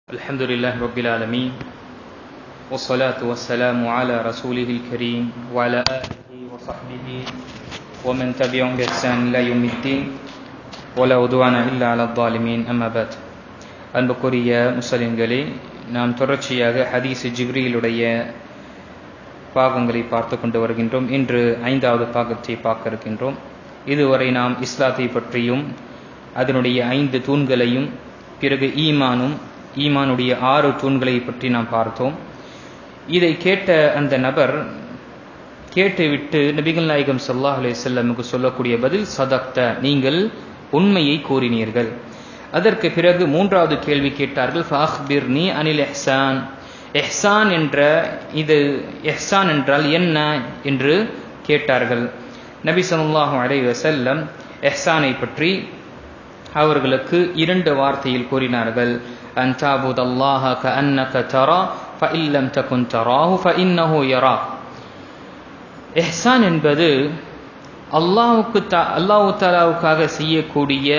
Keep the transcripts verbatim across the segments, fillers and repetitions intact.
الحمد لله رب العالمين والصلاة والسلام على رسوله الكريم وعلى آله وصحبه ومن تبعهم بإحسان إلى يوم الدين ولا عدوان إلا على الظالمين أما بعد அன்புக்குரிய முஸ்லிம்களே, நாம் தொடர்ச்சியாக ஹதீஸ் ஜிப்ரீலுடைய பாகங்களை பார்த்து கொண்டு வருகின்றோம். இன்று ஐந்தாவது பாகத்தை பார்க்க இருக்கின்றோம். இதுவரை நாம் இஸ்லாத்தை பற்றியும் அதனுடைய ஐந்து தூண்களையும் பிறகு ஈமானும் ஈமானுடைய ஆறு தூண்களை பற்றி நாம் பார்த்தோம். இதை கேட்ட அந்த நபர் கேட்டுவிட்டு நபிகள் நாயகம் ஸல்லல்லாஹு அலைஹி வஸல்லமுக்கு சொல்லக்கூடிய பதில், சதக்த, நீங்கள் உண்மையை கூறினீர்கள். அதற்கு பிறகு மூன்றாவது கேள்வி கேட்டார்கள், ஃபஅக்பிர்னி அனில் இஹ்சான். இஹ்சான் என்ற இது இஹ்சான் என்றால் என்ன என்று கேட்டார்கள். நபி ஸல்லல்லாஹு அலைஹி வஸல்லம் இஹ்சானை பற்றி அவர்களுக்கு இரண்டு வார்த்தையில் கூறினார்கள். அன் தஅபுதல்லாஹ கஅன்னக தரா ஃபஇன் லம் தகுன் தராஹு ஃபஇன்னஹு யராக். இஹ்சான் என்பது அல்லாஹ்வுக்கு அல்லாஹ் தஆலாவுக்காக செய்யக்கூடிய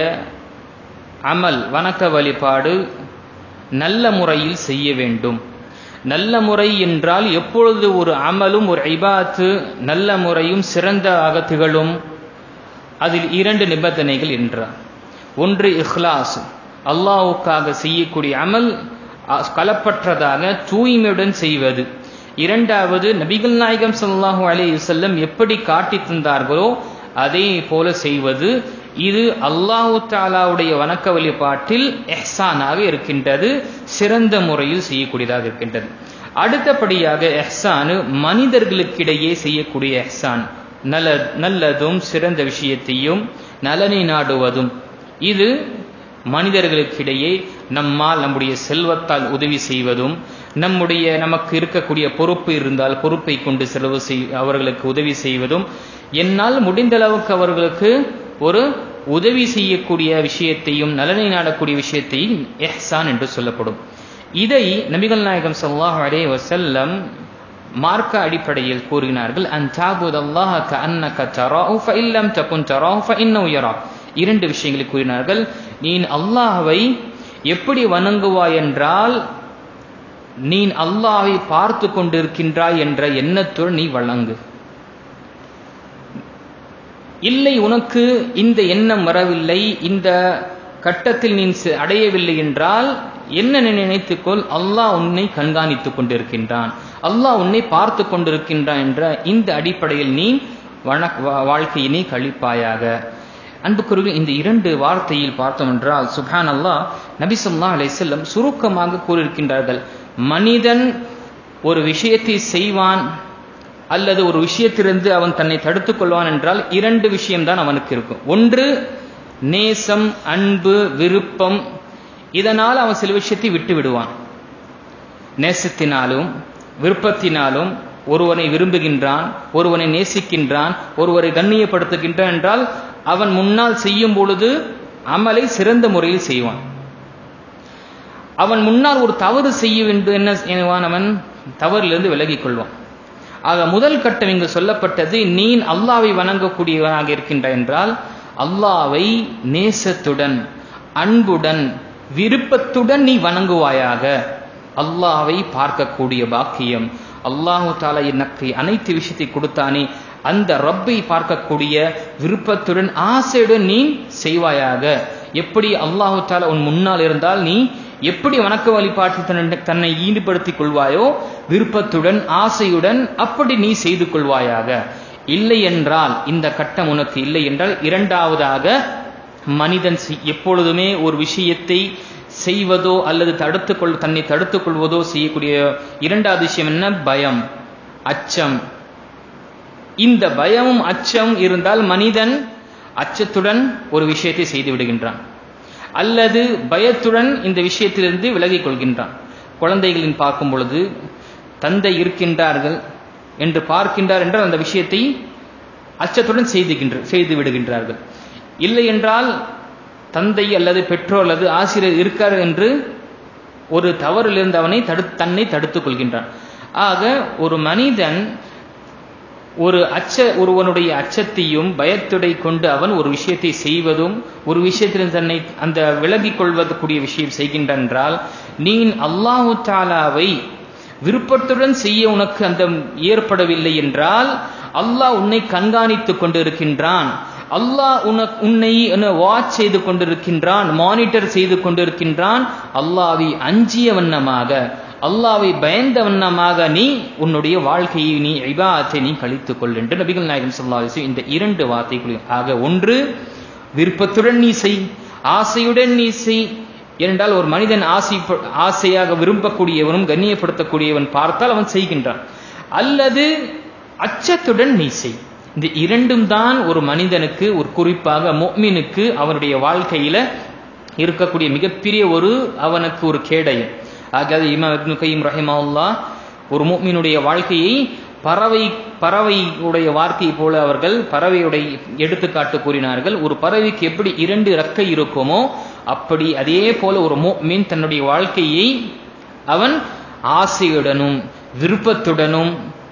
அமல், வணக்க வழிபாடு நல்ல முறையில் செய்ய வேண்டும். நல்ல முறை என்றால் எப்பொழுது ஒரு அமலும் ஒரு இபாத்து நல்ல முறையும் சிறந்ததாக திகழும். அதில் இரண்டு நிபந்தனைகள் என்றார். ஒன்று இஹ்லாஸ், அல்லாஹ்வுக்காக செய்யக்கூடிய அமல் கலப்பற்றதாக தூய்மையுடன் செய்வது. இரண்டாவது, நபிகள் நாயகம் ஸல்லல்லாஹு அலைஹி வஸல்லம் எப்படி காட்டி தந்தார்களோ அதே போல செய்வது. இது அல்லாஹ் தஆலாவுடைய வணக்க வழிபாட்டில் இஹ்சானாக இருக்கின்றது, சிறந்த முறையில் செய்யக்கூடியதாக இருக்கின்றது. அடுத்தபடியாக இஹ்சான் மனிதர்களுக்கிடையே செய்யக்கூடிய இஹ்சான், நல்ல நல்லதும் சிறந்த விஷயத்தையும் நலனை நாடுவதும். இது மனிதர்களுக்கிடையே நம்மால் நம்முடைய செல்வத்தால் உதவி செய்வதும், நம்முடைய நமக்கு இருக்கக்கூடிய பொறுப்பு இருந்தால் பொறுப்பை கொண்டு செலவு செய் அவர்களுக்கு உதவி செய்வதும், என்னால் முடிந்த அளவுக்கு அவர்களுக்கு ஒரு உதவி செய்யக்கூடிய விஷயத்தையும் நலனை நாடக்கூடிய விஷயத்தையும் இஹ்சான் என்று சொல்லப்படும். இதை நபிகள் நாயகம் ஸல்லல்லாஹு அலைஹி வஸல்லம் மார்க்க அடிப்படையில் கூறினார்கள். அன் தஅபுதல்லாஹ கஅன்னக தராஹு ஃபஇன் லம் தகுன் தராஹு ஃபஇன்னஹு யராக். இரண்டு விஷயங்களை கூறினார்கள். நீ அல்லாஹ்வை எப்படி வணங்குவாய் என்றால், நீ அல்லாஹ்வை பார்த்து கொண்டிருக்கின்றாய் என்ற எண்ணத்துடன் நீ வணங்கு. இல்லை, உனக்கு இந்த எண்ணம் வரவில்லை, இந்த கட்டத்தில் நீ அடையவில்லை என்றால் என்ன நினைத்துக்கொள், அல்லாஹ் உன்னை கண்காணித்துக் கொண்டிருக்கின்றான், அல்லாஹ் உன்னை பார்த்து கொண்டிருக்கின்றான் என்ற இந்த அடிப்படையில் நீ வாழ்க்கையினை கழிப்பாயாக. அன்புக்குரிய இந்த இரண்டு வார்த்தையில் பார்த்தோம் என்றால், சுப்ஹான் அல்லாஹ், நபி ஸல்லல்லாஹு அலைஹி வஸல்லம் சுருக்கமாக கூறியிருக்கின்றார்கள். மனிதன் ஒரு விஷயத்தை செய்வான் அல்லது ஒரு விஷயத்திலிருந்து அவன் தன்னை தடுத்துக் கொள்வான் என்றால் இரண்டு விஷயம்தான் அவனுக்கு இருக்கும். ஒன்று நேசம், அன்பு, விருப்பம். இதனால் அவன் சில விஷயத்தை விட்டு விடுவான். நேசத்தினாலும் விருப்பத்தினாலும் ஒருவனை விரும்புகின்றான், ஒருவனை நேசிக்கின்றான், ஒருவரை கண்ணியப்படுத்துகின்றான் என்றால் அவன் முன்னால் செய்யும் பொழுது அமலை சிறந்த முறையில் செய்வான். அவன் முன்னால் ஒரு தவறு செய்ய வேண்டும், என்ன செய்வான், அவன் தவறிலிருந்து விலகிக் கொள்வான். ஆக முதல் கட்டம் இங்கு சொல்லப்பட்டது, நீ அல்லாஹ்வை வணங்கக்கூடியவனாக இருக்கின்றாய் என்றால் அல்லாஹ்வை நேசத்துடன், அன்புடன், விருப்பத்துடன் நீ வணங்குவாயாக. அல்லாஹ்வை பார்க்கக்கூடிய பாக்கியம், அல்லாஹு தஆலா எனக்கு அனைத்து விஷயத்தை கொடுத்தானே அந்த ரப்பை பார்க்கக்கூடிய விருப்பத்துடன் ஆசையுடன் நீ செய்வாயாக. எப்படி அல்லாஹு தஆலா உன் முன்னால் இருந்தால் நீ எப்படி வணக்க வழிபாட்டில் தன்னை ஈடுபடுத்திக் கொள்வாயோ விருப்பத்துடன் ஆசையுடன் அப்படி நீ செய்து கொள்வாயாக. இல்லை என்றால், இந்த கட்டம் உனக்கு இல்லை என்றால், இரண்டாவதாக மனிதன் எப்பொழுதுமே ஒரு விஷயத்தை செய்வதோ அல்லது தடுத்துக் கொள் தன்னை தடுத்துக் கொள்வதோ செய்யக்கூடிய இரண்டாவது விஷயம் என்ன, பயம், அச்சம். இந்த பயமும் அச்சம் இருந்தால் மனிதன் அச்சத்துடன் ஒரு விஷயத்தை செய்து விடுகின்றான் அல்லது பயத்துடன் இந்த விஷயத்திலிருந்து விலகிக் கொள்கின்றான். குழந்தைகளின் பார்க்கும் பொழுது தந்தை இருக்கின்றார்கள் என்று பார்க்கின்றார் என்றால் அந்த விஷயத்தை அச்சத்துடன் செய்துகின்ற செய்து விடுகின்றார்கள். இல்லை என்றால் தந்தை அல்லது பெற்றோர் அல்லது ஆசிரியர் இருக்கார் என்று ஒரு தவறிலிருந்து அவனை தடு தன்னை தடுத்துக் கொள்கின்றான். ஆக ஒரு மனிதன் ஒரு அச்ச ஒருவனுடைய அச்சத்தையும் பயத்துடை கொண்டு அவன் ஒரு விஷயத்தை செய்வதும் ஒரு விஷயத்தில் தன்னை அந்த விலகிக் கொள்வதற்குரிய விஷயம் செய்கின்றான் என்றால், நீ அல்லாஹு தஆலாவை விருப்பத்துடன் செய்ய உனக்கு அந்த ஏற்படவில்லை என்றால் அல்லாஹ் உன்னை கண்காணித்துக் கொண்டிருக்கின்றான், அல்லாஹ் உன்னை வாட்ச் செய்து கொண்டிருக்கின்றான், மானிட்டர் செய்து கொண்டிருக்கின்றான். அல்லாஹ்வை அஞ்சிய வண்ணமாக, அல்லாஹ்வை பயந்த வண்ணமாக நீ உன்னுடைய வாழ்க்கையை, நீ இபாதத்தை நீ கழித்துக் கொள் என்று நபிகள் நாயகம் ஸல்லல்லாஹு அலைஹி வஸல்லம் இந்த இரண்டு வார்த்தைகள் ஆக, ஒன்று விருப்பத்துடன் நீ செய், ஆசையுடன் நீ செய். ஏனென்றால் ஒரு மனிதன் ஆசை ஆசையாக விரும்பக்கூடியவனும் கண்ணியப்படுத்தக்கூடியவன் பார்த்தால் அவன் செய்கின்றான். அல்லது அச்சத்துடன் நீ செய். இந்த இரண்டும் தான் ஒரு மனிதனுக்கு, ஒரு குறிப்பாக முஃமினுக்கு அவனுடைய வாழ்க்கையில இருக்கக்கூடிய மிகப்பெரிய ஒரு அவனுக்கு ஒரு கேடயம். ஆக இமாம் இப்னு கய்யிம் ரஹிமஹுல்லாஹ் ஒரு முஃமினுடைய வாழ்க்கையை பறவை பறவையுடைய வார்த்தை போல அவர்கள் பறவையுடைய எடுத்துக்காட்டு கூறினார்கள். ஒரு பறவைக்கு எப்படி இரண்டு இறக்கை இருக்குமோ அப்படி அதே போல ஒரு முஃமின் தன்னுடைய வாழ்க்கையை அவன் ஆசையுடனும் விருப்பத்துடனும்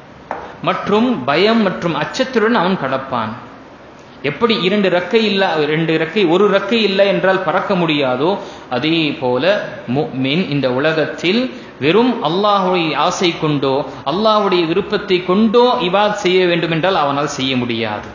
மற்றும் பயம் மற்றும் அச்சத்துடன் அவன் கடப்பான். எப்படி இரண்டு இறக்கை இல்ல இரண்டு இறக்கை ஒரு இறக்கை இல்லை என்றால் பறக்க முடியாதோ, அதே போல முஃமின் இந்த உலகத்தில் வெறும் அல்லாஹ்வுடைய ஆசை கொண்டோ அல்லாஹ்வுடைய விருப்பத்தை கொண்டோ இபாதத் செய்ய வேண்டும் என்றால் அவனால் செய்ய முடியாது.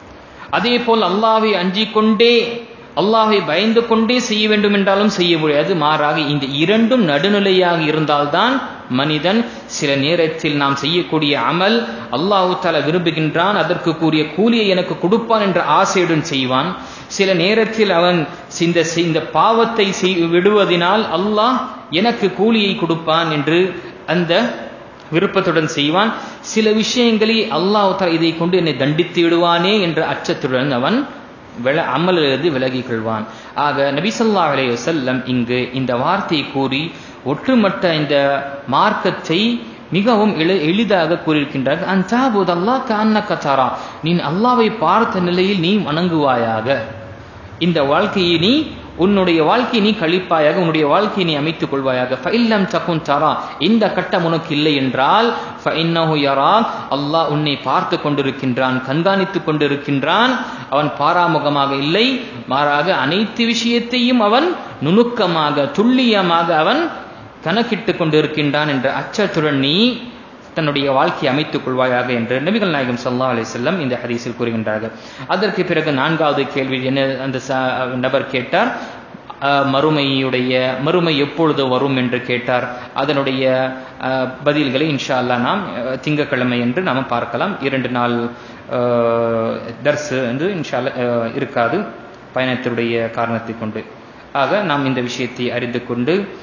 அதே போல் அல்லாஹ்வை அஞ்சிக் கொண்டே அல்லாஹ்வை பயந்து கொண்டே செய்ய வேண்டும் என்றாலும் செய்ய முடியாது. மாறாக இந்த இரண்டும் நடுநிலையாக இருந்தால்தான் மனிதன் சில நேரத்தில் நாம் செய்யக்கூடிய அமல் அல்லாஹ் தஆலா விரும்புகின்றான், அதற்கு கூறிய கூலியை எனக்கு கொடுப்பான் என்ற ஆசையுடன் செய்வான். சில நேரத்தில் அவன் இந்த இந்த பாவத்தை விடுவதனால் அல்லாஹ் எனக்கு கூலியை கொடுப்பான் என்று அந்த விருப்பத்துடன் செய்வான். சில விஷயங்களை அல்லாஹ் தஆலா இதை கொண்டு என்னை தண்டித்து விடுவானே என்ற அச்சத்துடன் அவன் அமலிலிருந்து விலகிக் கொள்வான். ஆக நபி ஸல்லல்லாஹு அலைஹி வஸல்லம் இங்கு இந்த வார்த்தையை கூறி ஒட்டுமொத்த இந்த மார்க்கத்தை மிகவும் எளிதாக கூறியிருக்கின்றார்கள். அன்தஅபுதல்லாஹ் கஅன்னக தரா, நீ அல்லாஹ்வை பார்த்த நிலையில் நீ வணங்குவாயாக. இந்த வாழ்க்கையை நீ உன்னுடைய வாழ்க்கையை நீ கழிப்பாயாக, உன்னுடைய வாழ்க்கையை நீ அமைத்துக் கொள்வாயாக. ஃபஇல்லம் தகுன் தரா, இந்த கட்டம் உனக்கு இல்லை என்றால் ஃபஇன்னஹு யராக், அல்லாஹ் உன்னை பார்த்து கொண்டிருக்கின்றான், கண்காணித்துக் கொண்டிருக்கின்றான். அவன் பாராமுகமாக இல்லை, மாறாக அனைத்து விஷயத்தையும் அவன் நுணுக்கமாக துல்லியமாக அவன் கணக்கிட்டுக் கொண்டிருக்கின்றான் என்ற அச்சத்துடன் நீ தன்னுடைய வாழ்க்கையை அமைத்துக் கொள்வாயாக என்று நபிகள் நாயகம் ஸல்லல்லாஹு அலைஹி வஸல்லம் இந்த ஹதீஸில் கூறுகின்றார்கள். அதற்கு பிறகு நான்காவது கேள்வி என்ன அந்த நபர் கேட்டார், மறுமையுடைய மறுமை எப்பொழுது வரும் என்று கேட்டார். அதனுடைய பதில்களை இன்ஷா அல்லாஹ் நாம் திங்கட்கிழமை என்று நாம் பார்க்கலாம். இரண்டு நாள் தர்ஸ் என்று இன்ஷா அல்லாஹ் இருக்காது பயணத்தினுடைய காரணத்தை கொண்டு. ஆக நாம் இந்த விஷயத்தை அறிந்து கொண்டு